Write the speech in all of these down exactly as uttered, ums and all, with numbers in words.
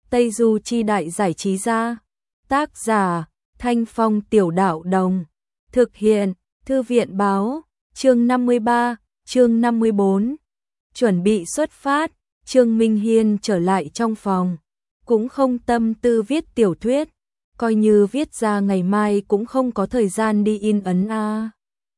Tây Du Chi Đại Giải Trí Gia. Tác giả Thanh Phong Tiểu Đạo Đồng. Thực hiện Thư viện Báo. Chương năm mươi ba, chương năm mươi bốn. Chuẩn bị xuất phát, Trương Minh Hiên trở lại trong phòng. Cũng không tâm tư viết tiểu thuyết, coi như viết ra ngày mai cũng không có thời gian đi in ấn a.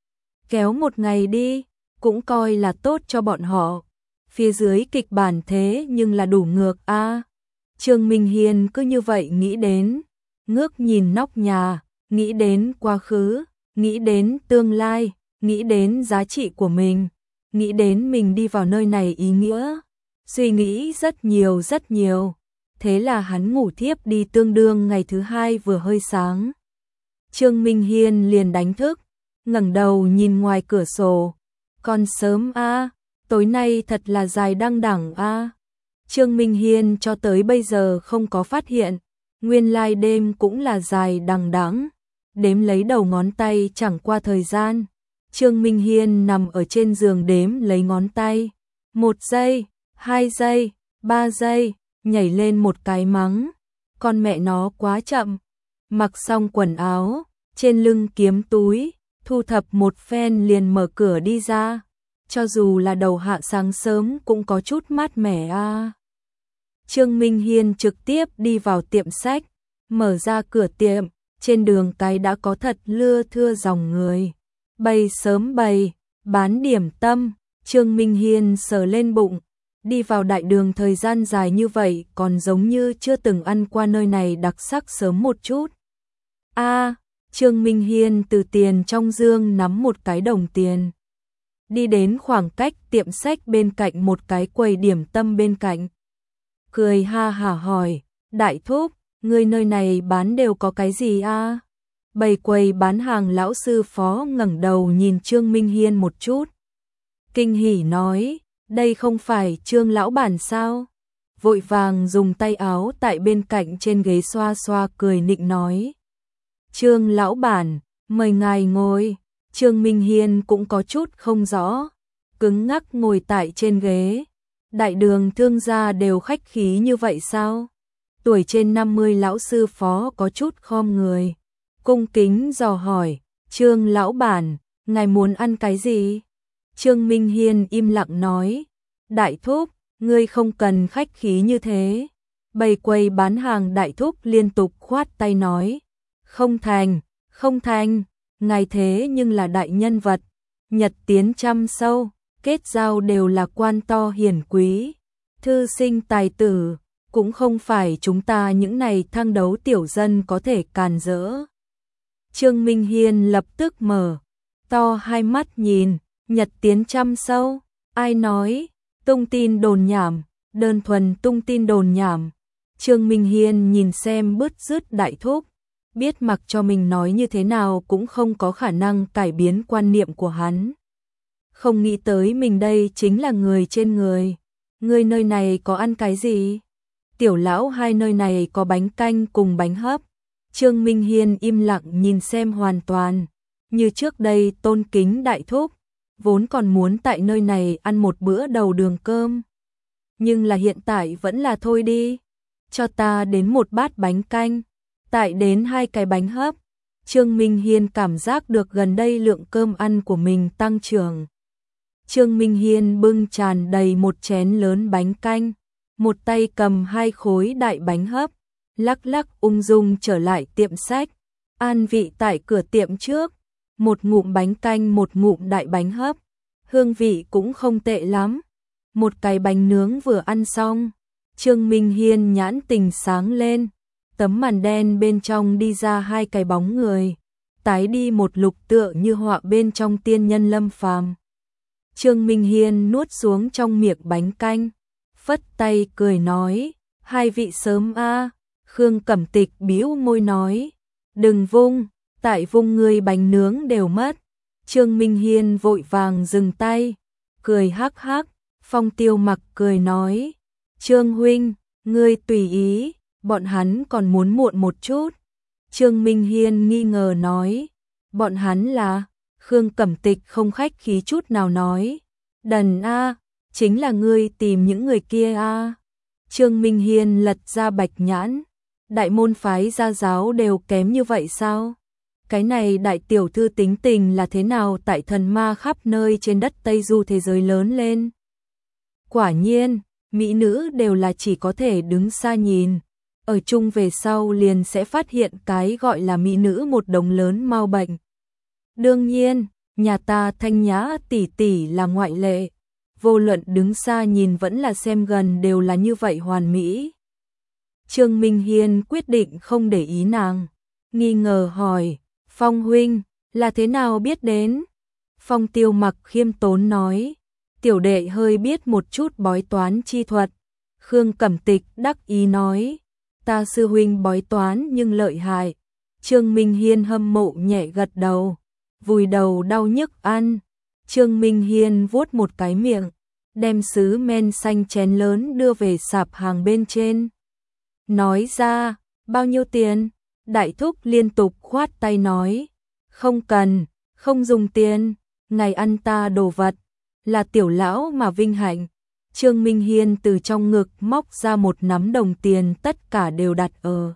Kéo một ngày đi, cũng coi là tốt cho bọn họ. Phía dưới kịch bản thế nhưng là đủ ngược a. Trương Minh Hiên cứ như vậy nghĩ đến, ngước nhìn nóc nhà, nghĩ đến quá khứ, nghĩ đến tương lai, nghĩ đến giá trị của mình, nghĩ đến mình đi vào nơi này ý nghĩa, suy nghĩ rất nhiều rất nhiều. Thế là hắn ngủ thiếp đi tương đương ngày thứ hai vừa hơi sáng. Trương Minh Hiên liền đánh thức, ngẩng đầu nhìn ngoài cửa sổ. Còn sớm a, tối nay thật là dài đăng đẳng a. Trương Minh Hiên cho tới bây giờ không có phát hiện, nguyên lai đêm cũng là dài đằng đẵng. Đếm lấy đầu ngón tay chẳng qua thời gian. Trương Minh Hiên nằm ở trên giường đếm lấy ngón tay. Một giây, hai giây, ba giây, nhảy lên một cái mắng. Con mẹ nó quá chậm. Mặc xong quần áo, trên lưng kiếm túi, thu thập một phen liền mở cửa đi ra. Cho dù là đầu hạ sáng sớm cũng có chút mát mẻ a. À. Trương Minh Hiên trực tiếp đi vào tiệm sách, mở ra cửa tiệm, trên đường cái đã có thật lưa thưa dòng người. Bày sớm bày, bán điểm tâm, Trương Minh Hiên sờ lên bụng, đi vào đại đường thời gian dài như vậy còn giống như chưa từng ăn qua nơi này đặc sắc sớm một chút. A, à, Trương Minh Hiên từ tiền trong dương nắm một cái đồng tiền. Đi đến khoảng cách tiệm sách bên cạnh một cái quầy điểm tâm bên cạnh. Cười ha hả hỏi, đại thúc, người nơi này bán đều có cái gì a? À? Bày quầy bán hàng lão sư phó ngẩng đầu nhìn Trương Minh Hiên một chút. Kinh hỉ nói, đây không phải Trương lão bản sao? Vội vàng dùng tay áo tại bên cạnh trên ghế xoa xoa cười nịnh nói. Trương lão bản, mời ngài ngồi. Trương Minh Hiên cũng có chút không rõ, cứng ngắc ngồi tại trên ghế. Đại đường thương gia đều khách khí như vậy sao? Tuổi trên năm mươi lão sư phó có chút khom người, cung kính dò hỏi, Trương lão bản, ngài muốn ăn cái gì? Trương Minh Hiên im lặng nói, đại thúc, ngươi không cần khách khí như thế. Bày quầy bán hàng đại thúc liên tục khoát tay nói, không thành, không thành, ngài thế nhưng là đại nhân vật, nhật tiến trăm sâu, kết giao đều là quan to hiển quý, thư sinh tài tử, cũng không phải chúng ta những này thang đấu tiểu dân có thể càn rỡ. Trương Minh Hiên lập tức mở to hai mắt nhìn, nhật tiến trăm sâu, ai nói, tung tin đồn nhảm, đơn thuần tung tin đồn nhảm. Trương Minh Hiên nhìn xem bứt rứt đại thúc, biết mặc cho mình nói như thế nào cũng không có khả năng cải biến quan niệm của hắn. Không nghĩ tới mình đây chính là người trên người. Người nơi này có ăn cái gì? Tiểu lão hai nơi này có bánh canh cùng bánh hấp. Trương Minh Hiên im lặng nhìn xem hoàn toàn như trước đây tôn kính đại thúc, vốn còn muốn tại nơi này ăn một bữa đầu đường cơm. Nhưng là hiện tại vẫn là thôi đi. Cho ta đến một bát bánh canh, tại đến hai cái bánh hấp. Trương Minh Hiên cảm giác được gần đây lượng cơm ăn của mình tăng trưởng. Trương Minh Hiên bưng tràn đầy một chén lớn bánh canh, một tay cầm hai khối đại bánh hấp, lắc lắc ung dung trở lại tiệm sách, an vị tại cửa tiệm trước, một ngụm bánh canh một ngụm đại bánh hấp, hương vị cũng không tệ lắm. Một cái bánh nướng vừa ăn xong, Trương Minh Hiên nhãn tình sáng lên, tấm màn đen bên trong đi ra hai cái bóng người, tái đi một lục tựa như họa bên trong tiên nhân lâm phàm. Trương Minh Hiên nuốt xuống trong miệng bánh canh, phất tay cười nói, hai vị sớm a. À. Khương Cẩm Tịch bĩu môi nói, đừng vung, tại vung người bánh nướng đều mất. Trương Minh Hiên vội vàng dừng tay, cười hắc hắc. Phong Tiêu Mặc cười nói, Trương huynh, ngươi tùy ý, bọn hắn còn muốn muộn một chút. Trương Minh Hiên nghi ngờ nói, bọn hắn là? Khương Cẩm Tịch không khách khí chút nào nói, đần a, chính là ngươi tìm những người kia a. Trương Minh Hiên lật ra bạch nhãn, đại môn phái gia giáo đều kém như vậy sao? Cái này đại tiểu thư tính tình là thế nào tại thần ma khắp nơi trên đất Tây Du thế giới lớn lên? Quả nhiên, mỹ nữ đều là chỉ có thể đứng xa nhìn, ở chung về sau liền sẽ phát hiện cái gọi là mỹ nữ một đống lớn mau bệnh. Đương nhiên, nhà ta Thanh Nhã tỷ tỷ là ngoại lệ, vô luận đứng xa nhìn vẫn là xem gần đều là như vậy hoàn mỹ. Trương Minh Hiên quyết định không để ý nàng, nghi ngờ hỏi, Phong huynh, là thế nào biết đến? Phong Tiêu Mặc khiêm tốn nói, tiểu đệ hơi biết một chút bói toán chi thuật. Khương Cẩm Tịch đắc ý nói, ta sư huynh bói toán nhưng lợi hại. Trương Minh Hiên hâm mộ nhẹ gật đầu, vùi đầu đau nhức ăn. Trương Minh Hiên vuốt một cái miệng, đem sứ men xanh chén lớn đưa về sạp hàng bên trên. Nói ra, bao nhiêu tiền? Đại thúc liên tục khoát tay nói, không cần, không dùng tiền, ngày ăn ta đồ vật, là tiểu lão mà vinh hạnh. Trương Minh Hiên từ trong ngực móc ra một nắm đồng tiền, tất cả đều đặt ở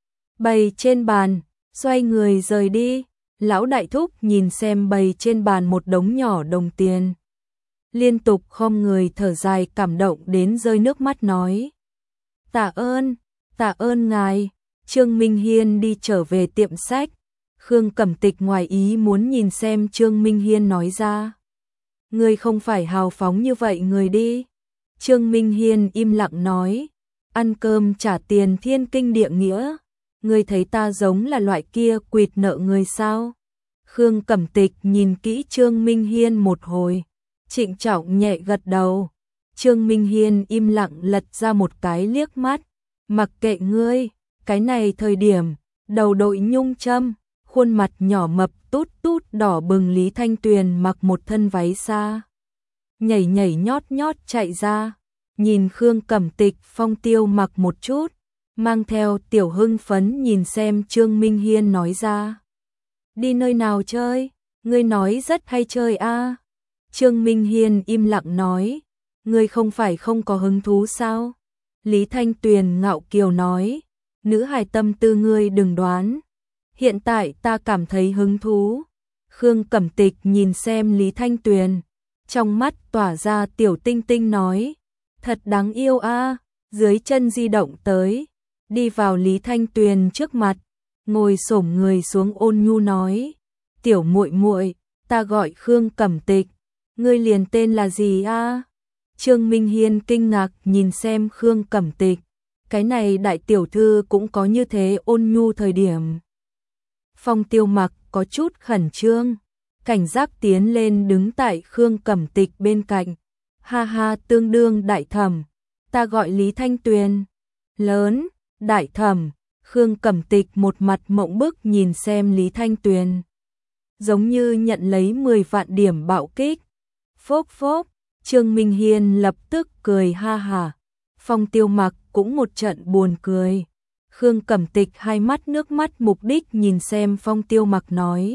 bày trên bàn, xoay người rời đi. Lão đại thúc nhìn xem bày trên bàn một đống nhỏ đồng tiền, liên tục khom người thở dài cảm động đến rơi nước mắt nói, tạ ơn, tạ ơn ngài. Trương Minh Hiên đi trở về tiệm sách. Khương Cẩm Tịch ngoài ý muốn nhìn xem Trương Minh Hiên nói ra, ngươi không phải hào phóng như vậy người đi. Trương Minh Hiên im lặng nói, ăn cơm trả tiền thiên kinh địa nghĩa, ngươi thấy ta giống là loại kia quỵt nợ người sao? Khương Cẩm Tịch nhìn kỹ Trương Minh Hiên một hồi, trịnh trọng nhẹ gật đầu. Trương Minh Hiên im lặng lật ra một cái liếc mắt, mặc kệ ngươi. Cái này thời điểm, đầu đội nhung châm, khuôn mặt nhỏ mập tút tút đỏ bừng Lý Thanh Tuyền mặc một thân váy xa, nhảy nhảy nhót nhót chạy ra, nhìn Khương Cẩm Tịch Phong Tiêu Mặc một chút, mang theo tiểu hưng phấn nhìn xem Trương Minh Hiên nói ra, đi nơi nào chơi, ngươi nói rất hay chơi a. À? Trương Minh Hiên im lặng nói, ngươi không phải không có hứng thú sao? Lý Thanh Tuyền ngạo kiều nói, nữ hài tâm tư ngươi đừng đoán, hiện tại ta cảm thấy hứng thú. Khương Cẩm Tịch nhìn xem Lý Thanh Tuyền, trong mắt tỏa ra tiểu tinh tinh nói, thật đáng yêu a. À. Dưới chân di động tới, đi vào Lý Thanh Tuyền trước mặt, ngồi xổm người xuống ôn nhu nói, tiểu muội muội, ta gọi Khương Cẩm Tịch, ngươi liền tên là gì a? À? Trương Minh Hiên kinh ngạc nhìn xem Khương Cẩm Tịch, cái này đại tiểu thư cũng có như thế ôn nhu thời điểm. Phong Tiêu Mặc có chút khẩn trương, cảnh giác tiến lên đứng tại Khương Cẩm Tịch bên cạnh, ha ha tương đương đại thẩm, ta gọi Lý Thanh Tuyền. Lớn, đại thẩm. Khương Cẩm Tịch một mặt mộng bức nhìn xem Lý Thanh Tuyền, giống như nhận lấy mười vạn điểm bạo kích. Phốc phốc, Trương Minh Hiên lập tức cười ha hả. Phong Tiêu Mặc cũng một trận buồn cười. Khương Cẩm Tịch hai mắt nước mắt mục đích nhìn xem Phong Tiêu Mặc nói,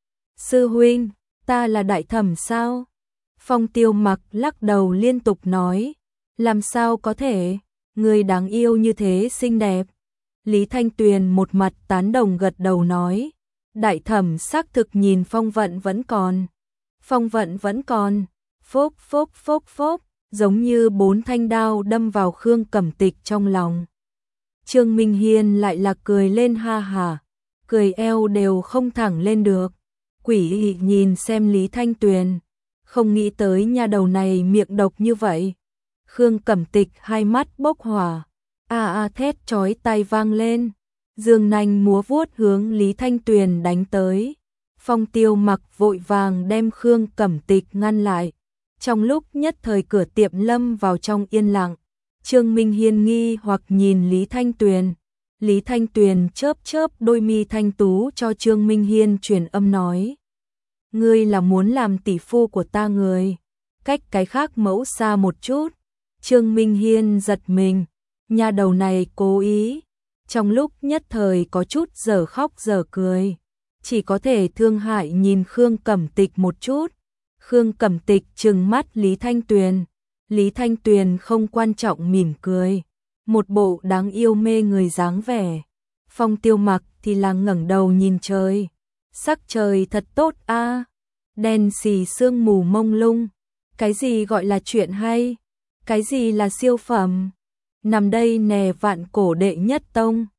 sư huynh, ta là đại thẩm sao? Phong Tiêu Mặc lắc đầu liên tục nói, làm sao có thể, người đáng yêu như thế xinh đẹp. Lý Thanh Tuyền một mặt tán đồng gật đầu nói, đại thẩm xác thực nhìn phong vận vẫn còn, phong vận vẫn còn. Phốc phốc phốc phốc, giống như bốn thanh đao đâm vào Khương Cẩm Tịch trong lòng. Trương Minh Hiên lại là cười lên ha hả, cười eo đều không thẳng lên được. Quỷ nhìn xem Lý Thanh Tuyền, không nghĩ tới nha đầu này miệng độc như vậy. Khương Cẩm Tịch hai mắt bốc hỏa, a a thét chói tai vang lên, dương nanh múa vuốt hướng Lý Thanh Tuyền đánh tới. Phong Tiêu Mặc vội vàng đem Khương Cẩm Tịch ngăn lại. Trong lúc nhất thời cửa tiệm lâm vào trong yên lặng, Trương Minh Hiên nghi hoặc nhìn Lý Thanh Tuyền. Lý Thanh Tuyền chớp chớp đôi mi thanh tú cho Trương Minh Hiên truyền âm nói, ngươi là muốn làm tỷ phu của ta người, cách cái khác mẫu xa một chút. Trương Minh Hiên giật mình, nha đầu này cố ý. Trong lúc nhất thời có chút dở khóc dở cười, chỉ có thể thương hại nhìn Khương Cẩm Tịch một chút. Khương Cẩm Tịch trừng mắt Lý Thanh Tuyền, Lý Thanh Tuyền không quan trọng mỉm cười, một bộ đáng yêu mê người dáng vẻ. Phong Tiêu Mặc thì là ngẩng đầu nhìn trời. Sắc trời thật tốt a, đen xì sương mù mông lung. Cái gì gọi là chuyện hay? Cái gì là siêu phẩm? Nằm đây nè vạn cổ đệ nhất tông.